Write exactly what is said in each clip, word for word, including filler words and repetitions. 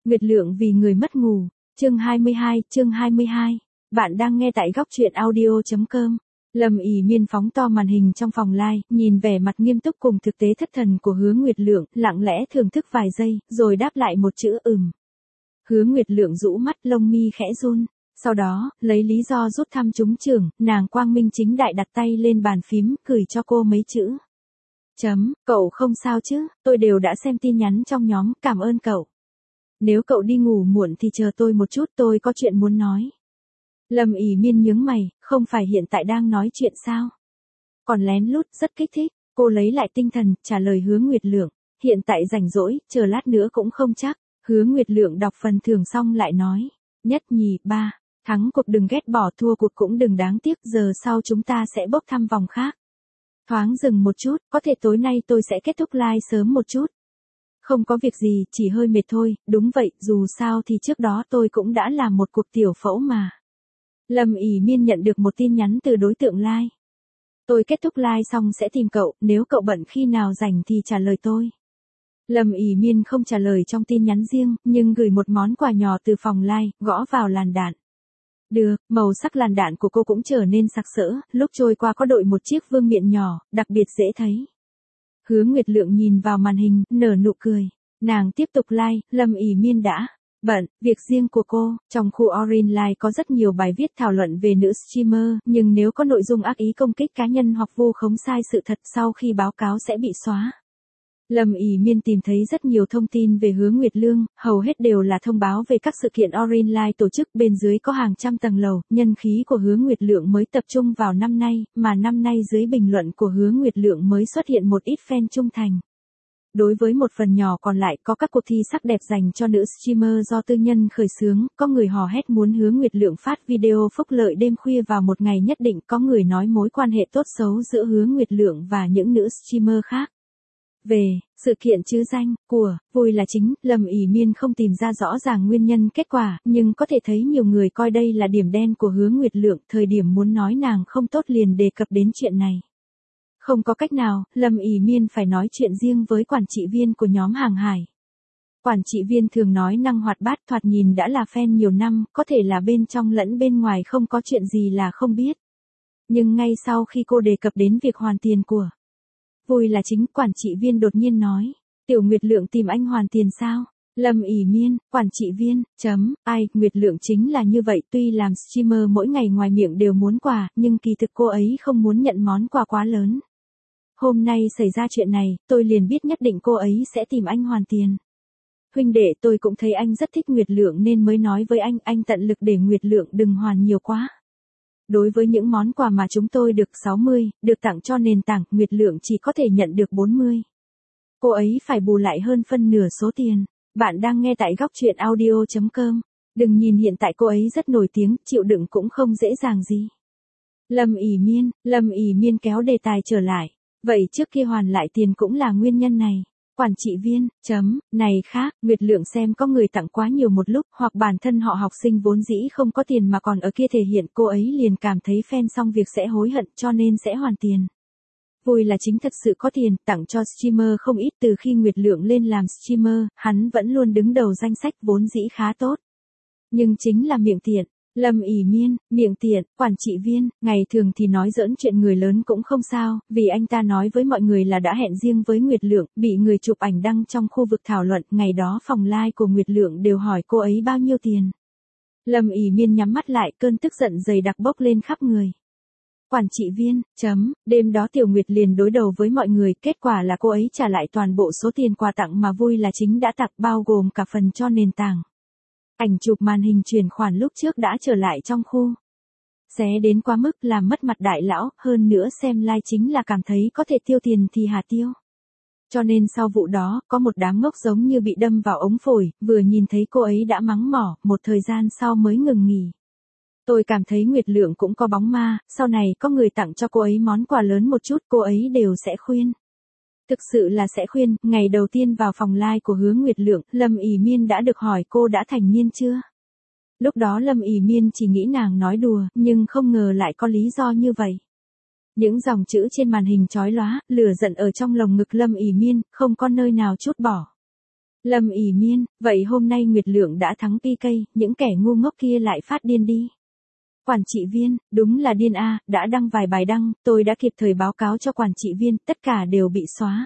Nguyệt Lượng vì người mất ngủ, chương hai mươi hai, chương hai mươi hai. Bạn đang nghe tại góc truyện audio chấm com. Lâm ỉ miên phóng to màn hình trong phòng live, nhìn vẻ mặt nghiêm túc cùng thực tế thất thần của Hứa Nguyệt Lượng, lặng lẽ thưởng thức vài giây, rồi đáp lại một chữ ừm. Hứa Nguyệt Lượng rũ mắt, lông mi khẽ run. Sau đó, lấy lý do rút thăm trúng trưởng, nàng quang minh chính đại đặt tay lên bàn phím, gửi cho cô mấy chữ. Chấm, cậu không sao chứ, tôi đều đã xem tin nhắn trong nhóm, cảm ơn cậu. Nếu cậu đi ngủ muộn thì chờ tôi một chút, tôi có chuyện muốn nói. Lâm ỉ miên nhướng mày, không phải hiện tại đang nói chuyện sao? Còn lén lút, rất kích thích. Cô lấy lại tinh thần, trả lời Hứa Nguyệt Lượng. Hiện tại rảnh rỗi, chờ lát nữa cũng không chắc. Hứa Nguyệt Lượng đọc phần thưởng xong lại nói. Nhất nhì, ba. Thắng cuộc đừng ghét bỏ, thua cuộc cũng đừng đáng tiếc, giờ sau chúng ta sẽ bốc thăm vòng khác. Thoáng dừng một chút, có thể tối nay tôi sẽ kết thúc live sớm một chút. Không có việc gì, chỉ hơi mệt thôi, đúng vậy, dù sao thì trước đó tôi cũng đã làm một cuộc tiểu phẫu mà. Lâm ỉ miên nhận được một tin nhắn từ đối tượng live. Tôi kết thúc live xong sẽ tìm cậu, nếu cậu bận khi nào rảnh thì trả lời tôi. Lâm ỉ miên không trả lời trong tin nhắn riêng, nhưng gửi một món quà nhỏ từ phòng live, gõ vào làn đạn. Được, màu sắc làn đạn của cô cũng trở nên sặc sỡ, lúc trôi qua có đội một chiếc vương miện nhỏ, đặc biệt dễ thấy. Hứa Nguyệt Lượng nhìn vào màn hình, nở nụ cười. Nàng tiếp tục like, Lâm ỉ miên đã bận, việc riêng của cô. Trong khu Orange Live có rất nhiều bài viết thảo luận về nữ streamer, nhưng nếu có nội dung ác ý công kích cá nhân hoặc vu khống sai sự thật sau khi báo cáo sẽ bị xóa. Lâm ỉ miên tìm thấy rất nhiều thông tin về Hứa Nguyệt Lượng, hầu hết đều là thông báo về các sự kiện Orange Live tổ chức, bên dưới có hàng trăm tầng lầu. Nhân khí của Hứa Nguyệt Lượng mới tập trung vào năm nay, mà năm nay dưới bình luận của Hứa Nguyệt Lượng mới xuất hiện một ít fan trung thành. Đối với một phần nhỏ còn lại, có các cuộc thi sắc đẹp dành cho nữ streamer do tư nhân khởi xướng, có người hò hét muốn Hứa Nguyệt Lượng phát video phúc lợi đêm khuya vào một ngày nhất định, có người nói mối quan hệ tốt xấu giữa Hứa Nguyệt Lượng và những nữ streamer khác. Về sự kiện chữ danh của Vui là chính, Lâm ỉ miên không tìm ra rõ ràng nguyên nhân kết quả, nhưng có thể thấy nhiều người coi đây là điểm đen của Hứa Nguyệt Lượng, thời điểm muốn nói nàng không tốt liền đề cập đến chuyện này. Không có cách nào, Lâm ỉ miên phải nói chuyện riêng với quản trị viên của nhóm Hàng Hải. Quản trị viên thường nói năng hoạt bát, thoạt nhìn đã là fan nhiều năm, có thể là bên trong lẫn bên ngoài không có chuyện gì là không biết. Nhưng ngay sau khi cô đề cập đến việc hoàn tiền của Vui là chính, quản trị viên đột nhiên nói. Tiểu Nguyệt Lượng tìm anh hoàn tiền sao? Lâm ỉ miên, quản trị viên, chấm, ai, Nguyệt Lượng chính là như vậy, tuy làm streamer mỗi ngày ngoài miệng đều muốn quà, nhưng kỳ thực cô ấy không muốn nhận món quà quá lớn. Hôm nay xảy ra chuyện này, tôi liền biết nhất định cô ấy sẽ tìm anh hoàn tiền. Huynh đệ, tôi cũng thấy anh rất thích Nguyệt Lượng nên mới nói với anh, anh tận lực để Nguyệt Lượng đừng hoàn nhiều quá. Đối với những món quà mà chúng tôi được sáu mươi, được tặng cho nền tảng, Nguyệt Lượng chỉ có thể nhận được bốn mươi. Cô ấy phải bù lại hơn phân nửa số tiền. Bạn đang nghe tại góc truyện audio chấm com. Đừng nhìn hiện tại cô ấy rất nổi tiếng, chịu đựng cũng không dễ dàng gì. Lâm ỉ miên, Lâm ỉ miên kéo đề tài trở lại. Vậy trước kia hoàn lại tiền cũng là nguyên nhân này. Quản trị viên, chấm, này khác, Nguyệt Lượng xem có người tặng quá nhiều một lúc, hoặc bản thân họ học sinh vốn dĩ không có tiền mà còn ở kia thể hiện, cô ấy liền cảm thấy fan xong việc sẽ hối hận cho nên sẽ hoàn tiền. Vui là chính thật sự có tiền, tặng cho streamer không ít, từ khi Nguyệt Lượng lên làm streamer, hắn vẫn luôn đứng đầu danh sách vốn dĩ khá tốt. Nhưng chính là miệng tiện. Lâm ỉ miên, miệng tiện, quản trị viên, ngày thường thì nói giỡn chuyện người lớn cũng không sao, vì anh ta nói với mọi người là đã hẹn riêng với Nguyệt Lượng, bị người chụp ảnh đăng trong khu vực thảo luận, ngày đó phòng live của Nguyệt Lượng đều hỏi cô ấy bao nhiêu tiền. Lâm ỉ miên nhắm mắt lại, cơn tức giận dày đặc bốc lên khắp người. Quản trị viên, chấm, đêm đó Tiểu Nguyệt liền đối đầu với mọi người, kết quả là cô ấy trả lại toàn bộ số tiền quà tặng mà Vui là chính đã tặng, bao gồm cả phần cho nền tảng. Ảnh chụp màn hình chuyển khoản lúc trước đã trở lại trong khu. Xé đến quá mức làm mất mặt đại lão, hơn nữa xem live chính là cảm thấy có thể tiêu tiền thì hà tiêu. Cho nên sau vụ đó, có một đám ngốc giống như bị đâm vào ống phổi, vừa nhìn thấy cô ấy đã mắng mỏ, một thời gian sau mới ngừng nghỉ. Tôi cảm thấy Nguyệt Lượng cũng có bóng ma, sau này có người tặng cho cô ấy món quà lớn một chút, cô ấy đều sẽ khuyên. Thực sự là sẽ khuyên. Ngày đầu tiên vào phòng live của Hứa Nguyệt Lượng, Lâm ỉ miên đã được hỏi cô đã thành niên chưa. Lúc đó Lâm ỉ miên chỉ nghĩ nàng nói đùa, nhưng không ngờ lại có lý do như vậy. Những dòng chữ trên màn hình chói lóa, lửa giận ở trong lồng ngực Lâm ỉ miên, không có nơi nào trút bỏ. Lâm ỉ miên, vậy hôm nay Nguyệt Lượng đã thắng pê ca, những kẻ ngu ngốc kia lại phát điên đi. Quản trị viên, đúng là điên a, đã đăng vài bài đăng, tôi đã kịp thời báo cáo cho quản trị viên, tất cả đều bị xóa.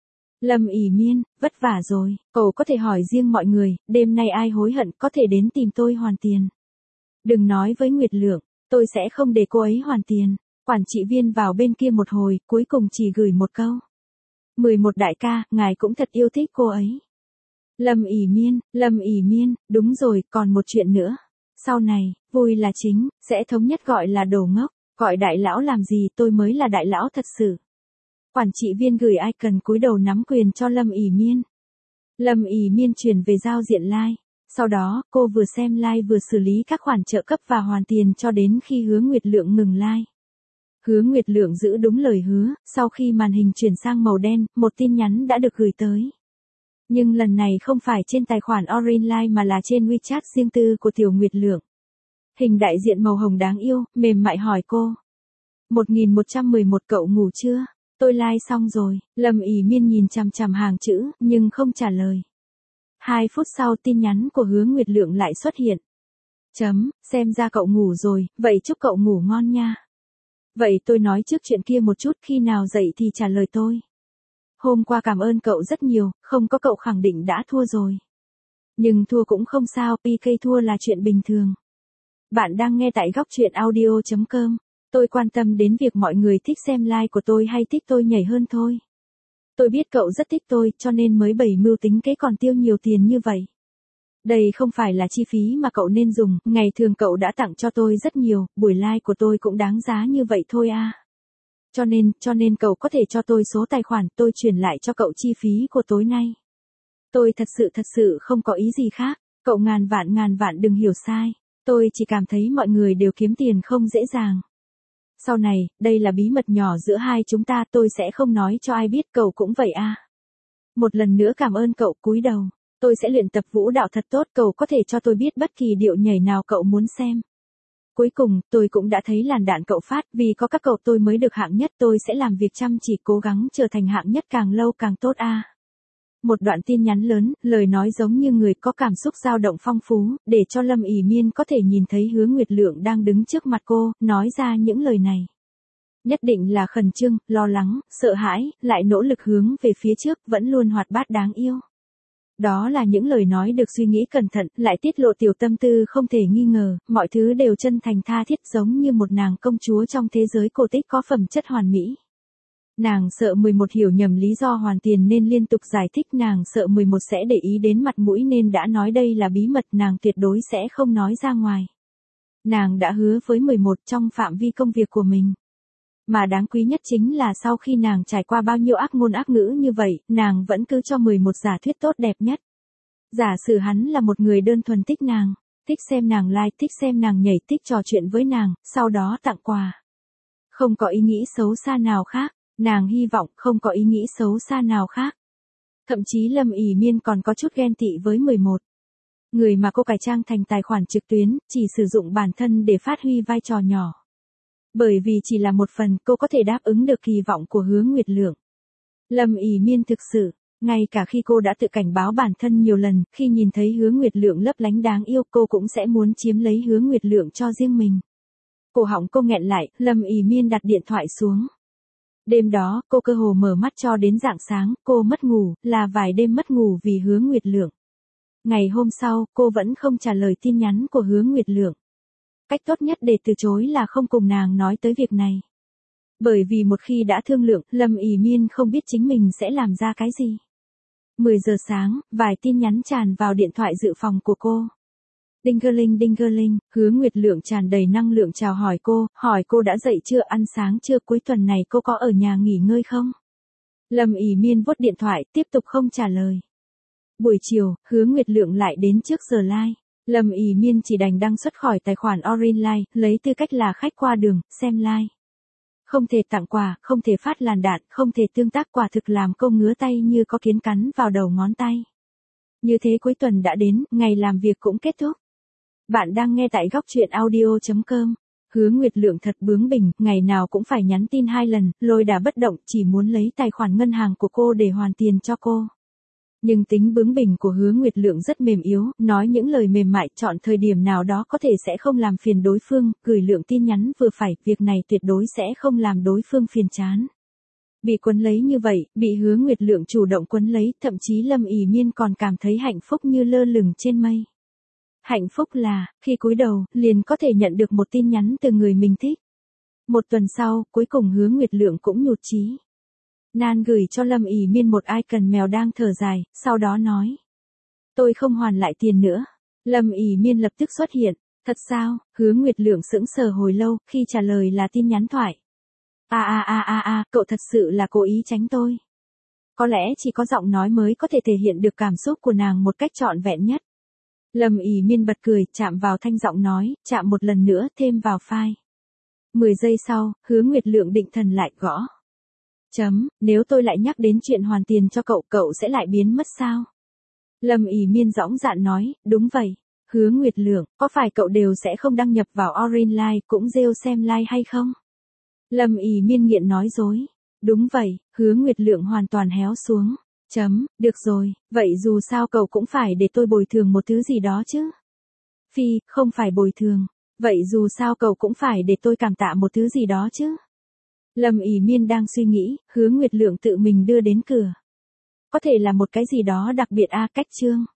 Lâm ỉ miên, vất vả rồi, cậu có thể hỏi riêng mọi người, đêm nay ai hối hận có thể đến tìm tôi hoàn tiền. Đừng nói với Nguyệt Lượng, tôi sẽ không để cô ấy hoàn tiền. Quản trị viên vào bên kia một hồi, cuối cùng chỉ gửi một câu. mười một đại ca, ngài cũng thật yêu thích cô ấy. Lâm ỉ miên, Lâm ỉ miên, đúng rồi, còn một chuyện nữa. Sau này, vui là chính, sẽ thống nhất gọi là đồ ngốc, gọi đại lão làm gì, tôi mới là đại lão thật sự. Quản trị viên gửi icon cúi đầu nắm quyền cho Lâm ỉ miên. Lâm ỉ miên chuyển về giao diện like. Sau đó, cô vừa xem like vừa xử lý các khoản trợ cấp và hoàn tiền cho đến khi Hứa Nguyệt Lượng ngừng like. Hứa Nguyệt Lượng giữ đúng lời hứa, sau khi màn hình chuyển sang màu đen, một tin nhắn đã được gửi tới. Nhưng lần này không phải trên tài khoản Orange Line mà là trên WeChat riêng tư của Tiểu Nguyệt Lượng. Hình đại diện màu hồng đáng yêu, mềm mại hỏi cô. một nghìn một trăm mười một cậu ngủ chưa? Tôi like xong rồi, Lâm ỉ miên nhìn chằm chằm hàng chữ, nhưng không trả lời. Hai phút sau tin nhắn của Hứa Nguyệt Lượng lại xuất hiện. Chấm, xem ra cậu ngủ rồi, vậy chúc cậu ngủ ngon nha. Vậy tôi nói trước chuyện kia một chút, khi nào dậy thì trả lời tôi. Hôm qua cảm ơn cậu rất nhiều, không có cậu khẳng định đã thua rồi. Nhưng thua cũng không sao, pê ca thua là chuyện bình thường. Bạn đang nghe tại góc truyện audio chấm com. Tôi quan tâm đến việc mọi người thích xem live của tôi hay thích tôi nhảy hơn thôi. Tôi biết cậu rất thích tôi, cho nên mới bày mưu tính kế còn tiêu nhiều tiền như vậy. Đây không phải là chi phí mà cậu nên dùng, ngày thường cậu đã tặng cho tôi rất nhiều, buổi live của tôi cũng đáng giá như vậy thôi à. Cho nên, cho nên cậu có thể cho tôi số tài khoản, tôi chuyển lại cho cậu chi phí của tối nay. Tôi thật sự thật sự không có ý gì khác, cậu ngàn vạn ngàn vạn đừng hiểu sai, tôi chỉ cảm thấy mọi người đều kiếm tiền không dễ dàng. Sau này, đây là bí mật nhỏ giữa hai chúng ta, tôi sẽ không nói cho ai biết, cậu cũng vậy à. Một lần nữa cảm ơn cậu, cúi đầu. Tôi sẽ luyện tập vũ đạo thật tốt, cậu có thể cho tôi biết bất kỳ điệu nhảy nào cậu muốn xem. Cuối cùng, tôi cũng đã thấy làn đạn cậu phát, vì có các cậu tôi mới được hạng nhất, tôi sẽ làm việc chăm chỉ cố gắng trở thành hạng nhất càng lâu càng tốt a. À. Một đoạn tin nhắn lớn, lời nói giống như người có cảm xúc dao động phong phú, để cho Lâm ỉ miên có thể nhìn thấy Hứa Nguyệt Lượng đang đứng trước mặt cô, nói ra những lời này. Nhất định là khẩn trương, lo lắng, sợ hãi, lại nỗ lực hướng về phía trước, vẫn luôn hoạt bát đáng yêu. Đó là những lời nói được suy nghĩ cẩn thận, lại tiết lộ tiểu tâm tư không thể nghi ngờ, mọi thứ đều chân thành tha thiết giống như một nàng công chúa trong thế giới cổ tích có phẩm chất hoàn mỹ. Nàng sợ mười một hiểu nhầm lý do hoàn tiền nên liên tục giải thích, nàng sợ mười một sẽ để ý đến mặt mũi nên đã nói đây là bí mật, nàng tuyệt đối sẽ không nói ra ngoài. Nàng đã hứa với mười một trong phạm vi công việc của mình. Mà đáng quý nhất chính là sau khi nàng trải qua bao nhiêu ác ngôn ác ngữ như vậy, nàng vẫn cứ cho mười một giả thuyết tốt đẹp nhất. Giả sử hắn là một người đơn thuần thích nàng, thích xem nàng live, thích xem nàng nhảy, thích trò chuyện với nàng, sau đó tặng quà. Không có ý nghĩ xấu xa nào khác, nàng hy vọng không có ý nghĩ xấu xa nào khác. Thậm chí Lâm ỉ miên còn có chút ghen tị với mười một. Người mà cô cải trang thành tài khoản trực tuyến, chỉ sử dụng bản thân để phát huy vai trò nhỏ. Bởi vì chỉ là một phần, cô có thể đáp ứng được kỳ vọng của Hứa Nguyệt Lượng. Lâm ỉ miên thực sự, ngay cả khi cô đã tự cảnh báo bản thân nhiều lần, khi nhìn thấy Hứa Nguyệt Lượng lấp lánh đáng yêu, cô cũng sẽ muốn chiếm lấy Hứa Nguyệt Lượng cho riêng mình. Cổ họng cô nghẹn lại, Lâm ỉ miên đặt điện thoại xuống. Đêm đó, cô cơ hồ mở mắt cho đến rạng sáng, cô mất ngủ, là vài đêm mất ngủ vì Hứa Nguyệt Lượng. Ngày hôm sau, cô vẫn không trả lời tin nhắn của Hứa Nguyệt Lượng. Cách tốt nhất để từ chối là không cùng nàng nói tới việc này. Bởi vì một khi đã thương lượng, Lâm ỉ miên không biết chính mình sẽ làm ra cái gì. mười giờ sáng, vài tin nhắn tràn vào điện thoại dự phòng của cô. Đinh-gơ-linh đinh-gơ-linh, Hứa Nguyệt Lượng tràn đầy năng lượng chào hỏi cô, hỏi cô đã dậy chưa, ăn sáng chưa, cuối tuần này cô có ở nhà nghỉ ngơi không? Lâm ỉ miên vuốt điện thoại, tiếp tục không trả lời. Buổi chiều, Hứa Nguyệt Lượng lại đến trước giờ live. Lâm ỉ miên chỉ đành đăng xuất khỏi tài khoản Orange Line, lấy tư cách là khách qua đường, xem live. Không thể tặng quà, không thể phát làn đạn, không thể tương tác, quả thực làm cô ngứa tay như có kiến cắn vào đầu ngón tay. Như thế cuối tuần đã đến, ngày làm việc cũng kết thúc. Bạn đang nghe tại góc truyện audio chấm com. Hứa Nguyệt Lượng thật bướng bỉnh, ngày nào cũng phải nhắn tin hai lần, lôi đà bất động, chỉ muốn lấy tài khoản ngân hàng của cô để hoàn tiền cho cô. Nhưng tính bướng bỉnh của Hứa Nguyệt Lượng rất mềm yếu, nói những lời mềm mại, chọn thời điểm nào đó có thể sẽ không làm phiền đối phương, gửi lượng tin nhắn vừa phải, việc này tuyệt đối sẽ không làm đối phương phiền chán. Bị quấn lấy như vậy, bị Hứa Nguyệt Lượng chủ động quấn lấy, thậm chí Lâm ỉ Miên còn cảm thấy hạnh phúc như lơ lửng trên mây. Hạnh phúc là, khi cúi đầu, liền có thể nhận được một tin nhắn từ người mình thích. Một tuần sau, cuối cùng Hứa Nguyệt Lượng cũng nhụt chí. Nan gửi cho Lâm ỉ Miên một icon mèo đang thở dài, sau đó nói. Tôi không hoàn lại tiền nữa. Lâm ỉ Miên lập tức xuất hiện. Thật sao? Hứa Nguyệt Lượng sững sờ hồi lâu, khi trả lời là tin nhắn thoại. A a a a a, cậu thật sự là cố ý tránh tôi. Có lẽ chỉ có giọng nói mới có thể thể hiện được cảm xúc của nàng một cách trọn vẹn nhất. Lâm ỉ Miên bật cười, chạm vào thanh giọng nói, chạm một lần nữa, thêm vào file. Mười giây sau, Hứa Nguyệt Lượng định thần lại gõ. Chấm, nếu tôi lại nhắc đến chuyện hoàn tiền cho cậu, cậu sẽ lại biến mất sao? Lâm ỉ Miên dõng dạn nói, đúng vậy. Hứa Nguyệt Lượng, có phải cậu đều sẽ không đăng nhập vào Orange Live cũng rêu xem live hay không? Lâm ỉ Miên nghiện nói dối. Đúng vậy, Hứa Nguyệt Lượng hoàn toàn héo xuống. Chấm, được rồi, vậy dù sao cậu cũng phải để tôi bồi thường một thứ gì đó chứ. Phi, không phải bồi thường. Vậy dù sao cậu cũng phải để tôi cảm tạ một thứ gì đó chứ. Lâm ỉ Miên đang suy nghĩ, Hứa Nguyệt Lượng tự mình đưa đến cửa. Có thể là một cái gì đó đặc biệt a, cách chương.